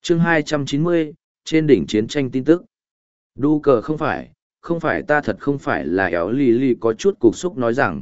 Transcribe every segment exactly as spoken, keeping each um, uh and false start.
chương hai trăm chín mươi, trên đỉnh chiến tranh tin tức. Đu cờ không phải, không phải ta thật không phải là éo lì lì có chút cục xúc nói rằng.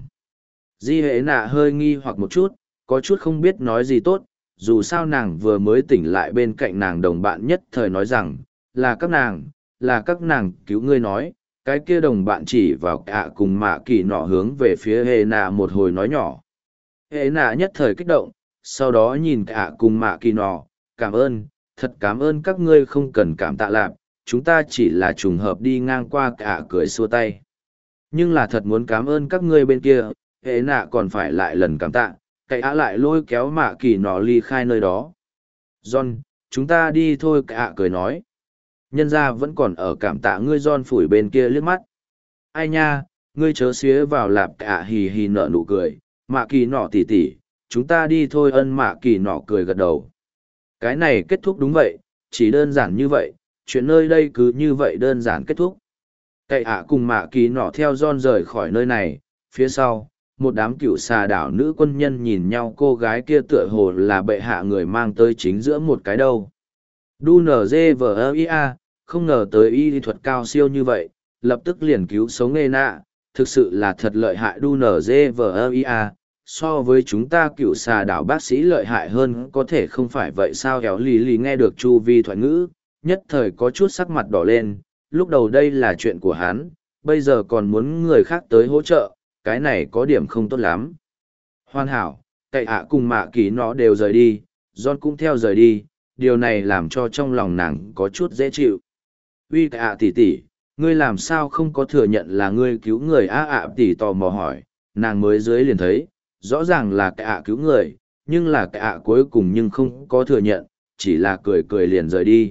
Di hệ nạ hơi nghi hoặc một chút, có chút không biết nói gì tốt, dù sao nàng vừa mới tỉnh lại bên cạnh nàng đồng bạn nhất thời nói rằng, là các nàng, là các nàng cứu ngươi nói, cái kia đồng bạn chỉ vào ạ cùng mạ kỳ nọ hướng về phía hệ nạ một hồi nói nhỏ. Hệ nạ nhất thời kích động, sau đó nhìn ạ cùng mạ kỳ nọ, cảm ơn, thật cảm ơn các ngươi không cần cảm tạ lạp, chúng ta chỉ là trùng hợp đi ngang qua ạ cười xua tay. Nhưng là thật muốn cảm ơn các ngươi bên kia, hệ nạ còn phải lại lần cảm tạ, cậy ạ lại lôi kéo mạ kỳ nọ ly khai nơi đó. John, chúng ta đi thôi, cậy ạ cười nói. Nhân ra vẫn còn ở cảm tạ ngươi. John phủi bên kia liếc mắt. Ai nha, ngươi chớ xía vào lạp, cậy ạ hì hì nở nụ cười, mạ kỳ nọ tỉ tỉ, chúng ta đi thôi. Ân mạ kỳ nọ cười gật đầu. Cái này kết thúc đúng vậy, chỉ đơn giản như vậy, chuyện nơi đây cứ như vậy đơn giản kết thúc. Cậy ạ cùng mạ kỳ nọ theo John rời khỏi nơi này, phía sau, một đám cựu xà đảo nữ quân nhân nhìn nhau, cô gái kia tựa hồ là bệ hạ người mang tới chính giữa một cái đâu. Đu nở dê vờ ơ i a, không ngờ tới y thuật cao siêu như vậy, lập tức liền cứu sống Ê nạ, thực sự là thật lợi hại. Đu nở dê vờ ơ i a, so với chúng ta cựu xà đảo bác sĩ lợi hại hơn có thể không phải vậy sao. Kéo lì lì nghe được chu vi thoại ngữ, nhất thời có chút sắc mặt đỏ lên, lúc đầu đây là chuyện của hắn, bây giờ còn muốn người khác tới hỗ trợ, cái này có điểm không tốt lắm. Hoàn hảo, cậy ạ cùng mạ kỳ nó đều rời đi, John cũng theo rời đi, điều này làm cho trong lòng nàng có chút dễ chịu. Uy cậy ạ tỷ tỷ, ngươi làm sao không có thừa nhận là ngươi cứu người? A ạ tỷ tò mò hỏi, nàng mới dưới liền thấy, rõ ràng là cậy ạ cứu người, nhưng là cậy ạ cuối cùng nhưng không có thừa nhận, chỉ là cười cười liền rời đi.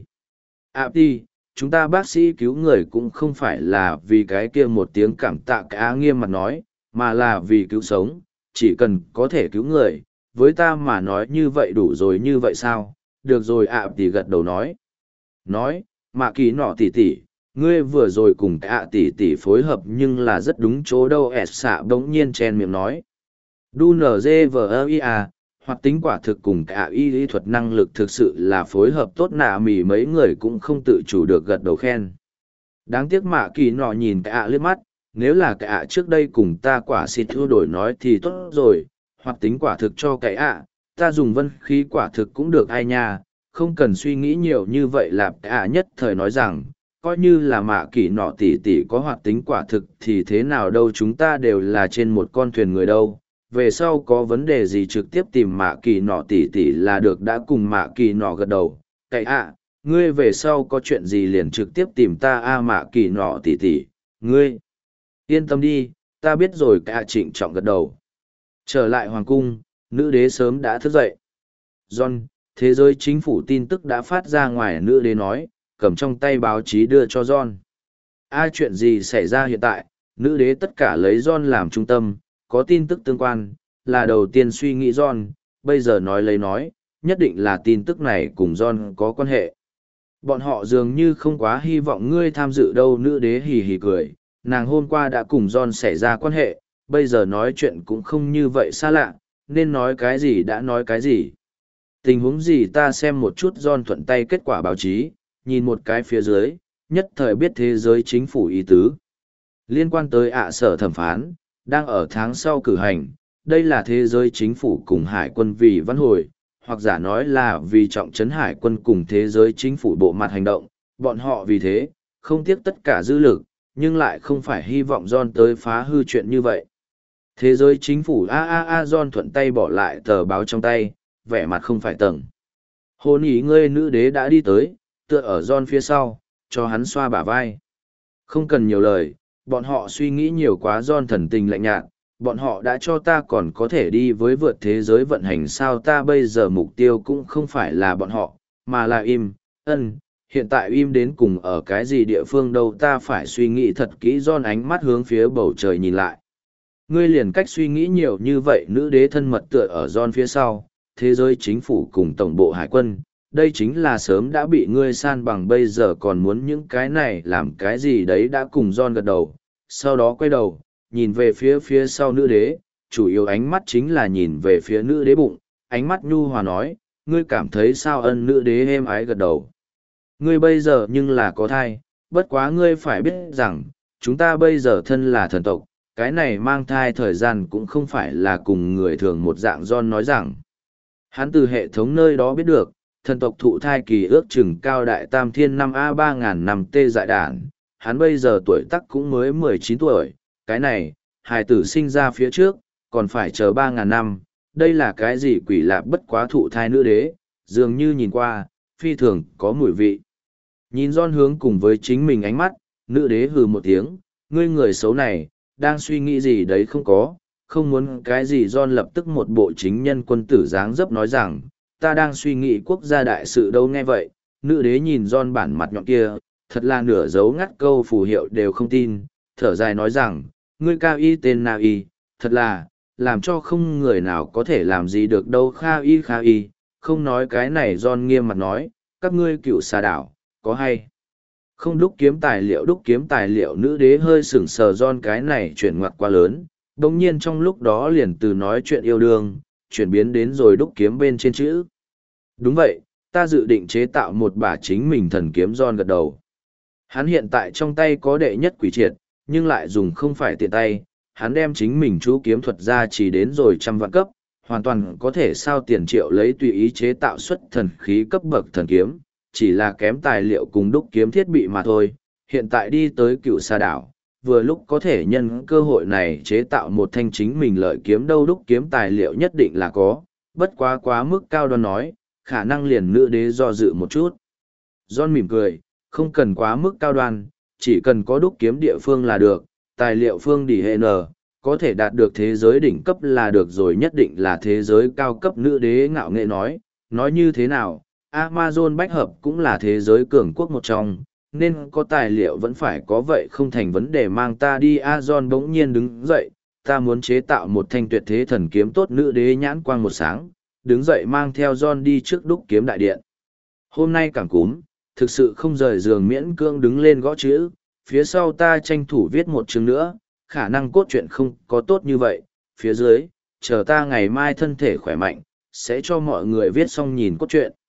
ạ tỷ, chúng ta bác sĩ cứu người cũng không phải là vì cái kia một tiếng cảm tạ, cậy ạ nghiêm mặt nói, mà là vì cứu sống, chỉ cần có thể cứu người, với ta mà nói như vậy đủ rồi. Như vậy sao? Được rồi, ạ tỷ gật đầu nói. Nói, mạ kỳ nọ tỷ tỷ, ngươi vừa rồi cùng ạ tỷ tỷ phối hợp nhưng là rất đúng chỗ đâu. S xạ bỗng nhiên chen miệng nói. Đu nở dê vờ ơ i a, hoặc tính quả thực cùng ạ y lý thuật năng lực thực sự là phối hợp tốt. Nạ mỉ mấy người cũng không tự chủ được gật đầu khen. Đáng tiếc mạ kỳ nọ nhìn ạ liếc mắt, nếu là cái ạ trước đây cùng ta quả xịt thua đổi nói thì tốt rồi, hoặc tính quả thực cho cái ạ, ta dùng vân khí quả thực cũng được. Ai nha, không cần suy nghĩ nhiều như vậy. Lạp cái ạ nhất thời nói rằng, coi như là mạ kỳ nọ tỷ tỷ có hoạt tính quả thực thì thế nào đâu, chúng ta đều là trên một con thuyền người đâu, về sau có vấn đề gì trực tiếp tìm mạ kỳ nọ tỷ tỷ là được. Đã cùng mạ kỳ nọ gật đầu, cái ạ, ngươi về sau có chuyện gì liền trực tiếp tìm ta. A mạ kỳ nọ tỷ tỷ, ngươi yên tâm đi, ta biết rồi. Cả trịnh trọng gật đầu. Trở lại hoàng cung, nữ đế sớm đã thức dậy. John, thế giới chính phủ tin tức đã phát ra ngoài. Nữ đế nói, cầm trong tay báo chí đưa cho John. A chuyện gì xảy ra hiện tại? Nữ đế tất cả lấy John làm trung tâm, có tin tức tương quan, là đầu tiên suy nghĩ John, bây giờ nói lấy nói, nhất định là tin tức này cùng John có quan hệ. Bọn họ dường như không quá hy vọng ngươi tham dự đâu. Nữ đế hì hì cười. Nàng hôm qua đã cùng John xảy ra quan hệ, bây giờ nói chuyện cũng không như vậy xa lạ, nên nói cái gì đã nói cái gì. Tình huống gì ta xem một chút. John thuận tay kết quả báo chí, nhìn một cái phía dưới, nhất thời biết thế giới chính phủ ý tứ. Liên quan tới ạ sở thẩm phán, đang ở tháng sau cử hành, đây là thế giới chính phủ cùng hải quân vì văn hồi, hoặc giả nói là vì trọng trấn hải quân cùng thế giới chính phủ bộ mặt hành động, bọn họ vì thế, không tiếc tất cả dư lực, nhưng lại không phải hy vọng John tới phá hư chuyện như vậy. Thế giới chính phủ a a a. John thuận tay bỏ lại tờ báo trong tay, vẻ mặt không phải tầng. Hôn ý ngươi. Nữ đế đã đi tới, tựa ở John phía sau, cho hắn xoa bả vai. Không cần nhiều lời, bọn họ suy nghĩ nhiều quá. John thần tình lạnh nhạt, bọn họ đã cho ta còn có thể đi với vượt thế giới vận hành sao? Ta bây giờ mục tiêu cũng không phải là bọn họ, mà là im, ân. Hiện tại im đến cùng ở cái gì địa phương đâu, ta phải suy nghĩ thật kỹ. John ánh mắt hướng phía bầu trời nhìn lại. Ngươi liền cách suy nghĩ nhiều như vậy. Nữ đế thân mật tựa ở John phía sau, thế giới chính phủ cùng tổng bộ hải quân, đây chính là sớm đã bị ngươi san bằng, bây giờ còn muốn những cái này làm cái gì đấy. Đã cùng John gật đầu, sau đó quay đầu, nhìn về phía phía sau nữ đế, chủ yếu ánh mắt chính là nhìn về phía nữ đế bụng, ánh mắt nhu hòa nói, ngươi cảm thấy sao? Ân nữ đế êm ái gật đầu. Ngươi bây giờ nhưng là có thai, bất quá ngươi phải biết rằng, chúng ta bây giờ thân là thần tộc, cái này mang thai thời gian cũng không phải là cùng người thường một dạng. John nói rằng, hắn từ hệ thống nơi đó biết được, thần tộc thụ thai kỳ ước chừng cao đại tam thiên năm A ba ngàn năm T dại đản, hắn bây giờ tuổi tác cũng mới mười chín tuổi, cái này, hài tử sinh ra phía trước, còn phải chờ ba ngàn năm, đây là cái gì quỷ lạ bất quá thụ thai nữ đế, dường như nhìn qua, phi thường có mùi vị. Nhìn John hướng cùng với chính mình ánh mắt, nữ đế hừ một tiếng, ngươi người xấu này, đang suy nghĩ gì đấy không có, không muốn cái gì. John lập tức một bộ chính nhân quân tử dáng dấp nói rằng, ta đang suy nghĩ quốc gia đại sự đâu. Nghe vậy, nữ đế nhìn John bản mặt nhọn kia, thật là nửa dấu ngắt câu phù hiệu đều không tin, thở dài nói rằng, ngươi cao y tên nào y, thật là, làm cho không người nào có thể làm gì được đâu. Kha y kha y, không nói cái này. John nghiêm mặt nói, các ngươi cựu xà đảo, có hay không đúc kiếm tài liệu? Đúc kiếm tài liệu? Nữ đế hơi sửng sờ. John cái này chuyển ngoặt quá lớn, đồng nhiên trong lúc đó liền từ nói chuyện yêu đương, chuyển biến đến rồi đúc kiếm bên trên chữ. Đúng vậy, ta dự định chế tạo một bả chính mình thần kiếm. John gật đầu. Hắn hiện tại trong tay có đệ nhất quỷ triệt, nhưng lại dùng không phải tiện tay, hắn đem chính mình chú kiếm thuật ra chỉ đến rồi trăm vạn cấp, hoàn toàn có thể sao tiền triệu lấy tùy ý chế tạo xuất thần khí cấp bậc thần kiếm, chỉ là kém tài liệu cùng đúc kiếm thiết bị mà thôi. Hiện tại đi tới cựu sa đảo, vừa lúc có thể nhân cơ hội này chế tạo một thanh chính mình lợi kiếm. Đâu đúc kiếm tài liệu nhất định là có, bất quá quá mức cao đoan nói, khả năng liền nữ đế do dự một chút. John mỉm cười, không cần quá mức cao đoan, chỉ cần có đúc kiếm địa phương là được, tài liệu phương đỉ hệ nờ, có thể đạt được thế giới đỉnh cấp là được rồi, nhất định là thế giới cao cấp. Nữ đế ngạo nghệ nói, nói như thế nào, Amazon bách hợp cũng là thế giới cường quốc một trong, nên có tài liệu vẫn phải có, vậy không thành vấn đề. Mang ta đi. A John bỗng nhiên đứng dậy, ta muốn chế tạo một thanh tuyệt thế thần kiếm tốt. Nữ đế nhãn quang một sáng, đứng dậy mang theo John đi trước đúc kiếm đại điện. Hôm nay cảm cúm, thực sự không rời giường, miễn cưỡng đứng lên gõ chữ, phía sau ta tranh thủ viết một chương nữa, khả năng cốt truyện không có tốt như vậy, phía dưới, chờ ta ngày mai thân thể khỏe mạnh, sẽ cho mọi người viết xong nhìn cốt truyện.